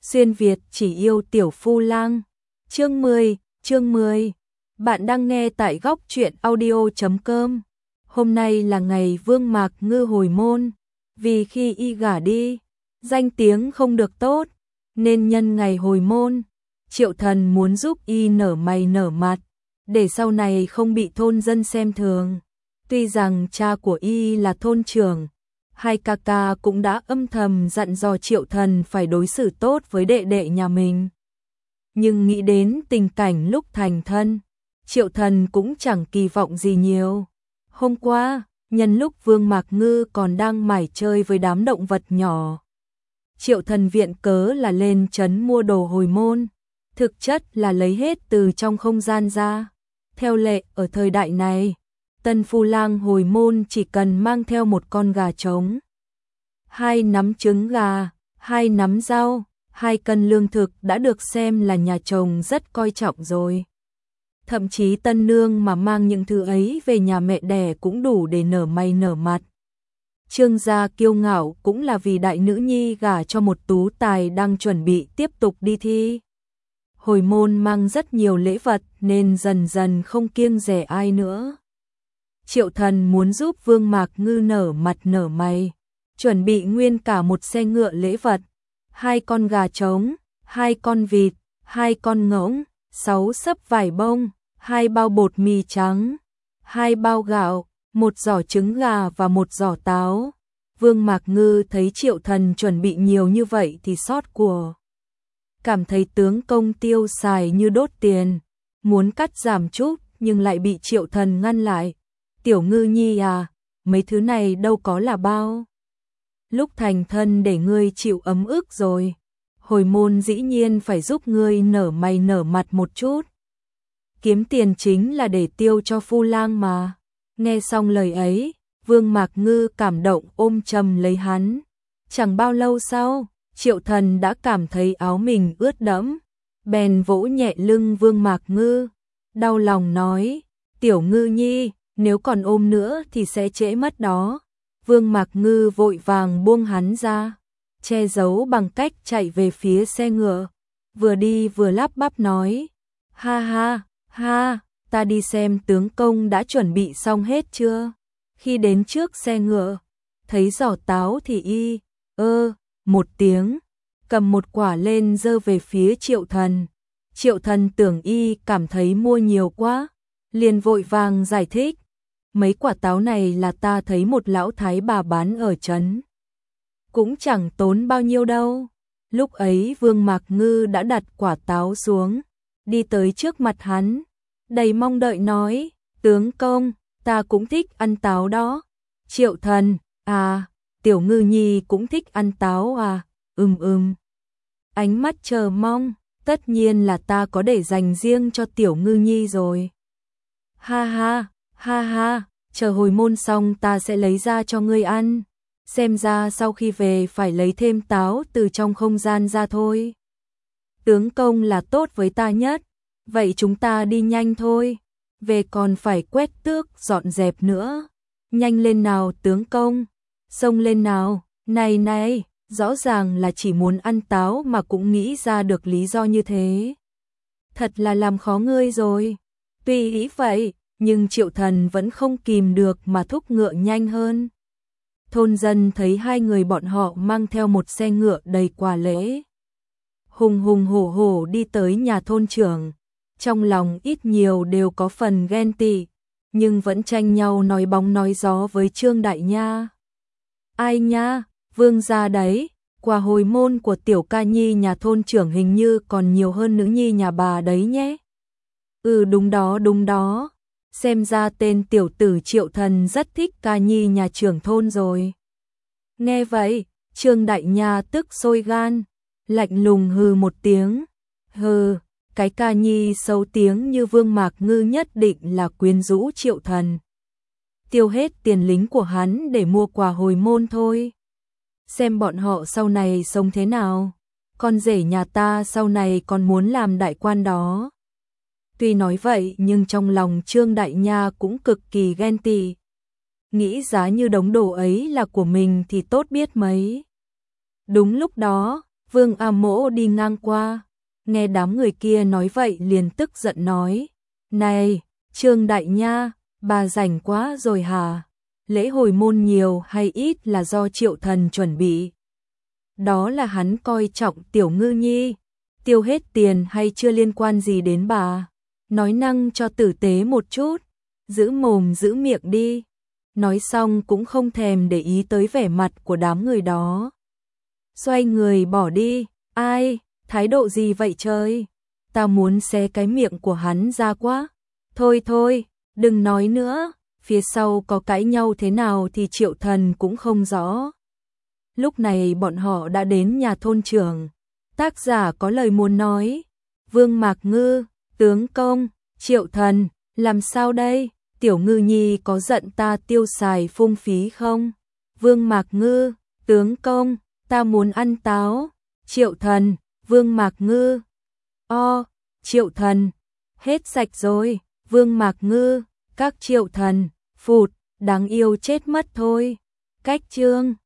Xuyên Việt chỉ yêu Tiểu Phu Lang. Chương 10. Bạn đang nghe tại góc truyện audio.com. Hôm nay là ngày Vương Mạc Ngư hồi môn, vì khi y gả đi, danh tiếng không được tốt, nên nhân ngày hồi môn, Triệu Thần muốn giúp y nở mày nở mặt, để sau này không bị thôn dân xem thường. Tuy rằng cha của y là thôn trưởng, hai ca ca cũng đã âm thầm dặn dò Triệu Thần phải đối xử tốt với đệ đệ nhà mình. Nhưng nghĩ đến tình cảnh lúc thành thân, Triệu Thần cũng chẳng kỳ vọng gì nhiều. Hôm qua, nhân lúc Vương Mạc Ngư còn đang mải chơi với đám động vật nhỏ, Triệu Thần viện cớ là lên trấn mua đồ hồi môn, thực chất là lấy hết từ trong không gian ra. Theo lệ ở thời đại này, tân phu lang hồi môn chỉ cần mang theo một con gà trống, 2 nắm trứng gà, 2 nắm rau, 2 cân lương thực đã được xem là nhà chồng rất coi trọng rồi. Thậm chí tân nương mà mang những thứ ấy về nhà mẹ đẻ cũng đủ để nở mày nở mặt. Trương gia kiêu ngạo cũng là vì đại nữ nhi gả cho một tú tài đang chuẩn bị tiếp tục đi thi hồi môn, mang rất nhiều lễ vật nên dần dần không kiêng dè ai nữa. Triệu Thần muốn giúp Vương Mạc Ngư nở mặt nở mày, chuẩn bị nguyên cả một xe ngựa lễ vật, 2 con gà trống, 2 con vịt, 2 con ngỗng, 6 xấp vải bông, 2 bao bột mì trắng, 2 bao gạo, 1 giỏ trứng gà và 1 giỏ táo. Vương Mạc Ngư thấy Triệu Thần chuẩn bị nhiều như vậy thì xót của, cảm thấy tướng công tiêu xài như đốt tiền, muốn cắt giảm chút nhưng lại bị Triệu Thần ngăn lại. Tiểu Ngư nhi à, mấy thứ này đâu có là bao. Lúc thành thân để ngươi chịu ấm ức rồi, hồi môn dĩ nhiên phải giúp ngươi nở mày nở mặt một chút. Kiếm tiền chính là để tiêu cho phu lang mà. Nghe xong lời ấy, Vương Mạc Ngư cảm động ôm chầm lấy hắn. Chẳng bao lâu sau, Triệu Thần đã cảm thấy áo mình ướt đẫm, bèn vỗ nhẹ lưng Vương Mạc Ngư, đau lòng nói: Tiểu Ngư nhi, nếu còn ôm nữa thì sẽ trễ mất đó. Vương Mạc Ngư vội vàng buông hắn ra, che giấu bằng cách chạy về phía xe ngựa, vừa đi vừa lắp bắp nói: ha ha, ha, ta đi xem tướng công đã chuẩn bị xong hết chưa. Khi đến trước xe ngựa, thấy giỏ táo thì y, một tiếng, cầm một quả lên giơ về phía Triệu Thần. Triệu Thần tưởng y cảm thấy mua nhiều quá, liền vội vàng giải thích: mấy quả táo này là ta thấy một lão thái bà bán ở trấn, cũng chẳng tốn bao nhiêu đâu. Lúc ấy Vương Mạc Ngư đã đặt quả táo xuống, đi tới trước mặt hắn, đầy mong đợi nói: tướng công, ta cũng thích ăn táo đó. Triệu Thần: à, Tiểu Ngư nhi cũng thích ăn táo à? Ánh mắt chờ mong: tất nhiên là ta có để dành riêng cho Tiểu Ngư nhi rồi. Ha ha, ha ha, chờ hồi môn xong ta sẽ lấy ra cho ngươi ăn. Xem ra sau khi về phải lấy thêm táo từ trong không gian ra thôi. Tướng công là tốt với ta nhất, vậy chúng ta đi nhanh thôi, về còn phải quét tước dọn dẹp nữa. Nhanh lên nào tướng công, xông lên nào. Này, rõ ràng là chỉ muốn ăn táo mà cũng nghĩ ra được lý do như thế. Thật là làm khó ngươi rồi. Tuy ý vậy, nhưng Triệu Thần vẫn không kìm được mà thúc ngựa nhanh hơn. Thôn dân thấy hai người bọn họ mang theo một xe ngựa đầy quà lễ, hùng hùng hổ hổ đi tới nhà thôn trưởng, trong lòng ít nhiều đều có phần ghen tị, nhưng vẫn tranh nhau nói bóng nói gió với Trương Đại Nha. Ai nha, Vương gia đấy, quà hồi môn của tiểu ca nhi nhà thôn trưởng hình như còn nhiều hơn nữ nhi nhà bà đấy nhé. Đúng đó, xem ra tên tiểu tử Triệu Thần rất thích ca nhi nhà trưởng thôn rồi. Nghe vậy, Trương Đại Nha tức sôi gan, lạnh lùng hừ một tiếng. Hừ, cái ca nhi xấu tiếng như Vương Mạc Ngư nhất định là quyến rũ Triệu Thần, tiêu hết tiền lính của hắn để mua quà hồi môn thôi. Xem bọn họ sau này sống thế nào, con rể nhà ta sau này còn muốn làm đại quan đó. Tuy nói vậy nhưng trong lòng Trương Đại Nha cũng cực kỳ ghen tị, nghĩ giá như đống đồ ấy là của mình thì tốt biết mấy. Đúng lúc đó, Vương A Mỗ đi ngang qua, nghe đám người kia nói vậy liền tức giận nói, này, Trương Đại Nha, bà rảnh quá rồi hả? Lễ hồi môn nhiều hay ít là do Triệu Thần chuẩn bị. Đó là hắn coi trọng Tiểu Ngư Nhi, tiêu hết tiền hay chưa liên quan gì đến bà. Nói năng cho tử tế một chút, giữ mồm giữ miệng đi. Nói xong cũng không thèm để ý tới vẻ mặt của đám người đó. Xoay người bỏ đi, ai, thái độ gì vậy trời? Ta muốn xé cái miệng của hắn ra quá. Thôi thôi, đừng nói nữa, phía sau có cãi nhau thế nào thì Triệu Thần cũng không rõ. Lúc này bọn họ đã đến nhà thôn trưởng. Tác giả có lời muốn nói. Vương Mạc Ngư, tướng công, Triệu Thần, làm sao đây? Tiểu Ngư Nhi có giận ta tiêu xài phung phí không? Vương Mạc Ngư, tướng công, ta muốn ăn táo. Triệu Thần, Vương Mạc Ngư. Triệu Thần, hết sạch rồi. Vương Mạc Ngư, các Triệu Thần, phụt, đáng yêu chết mất thôi. Cách chương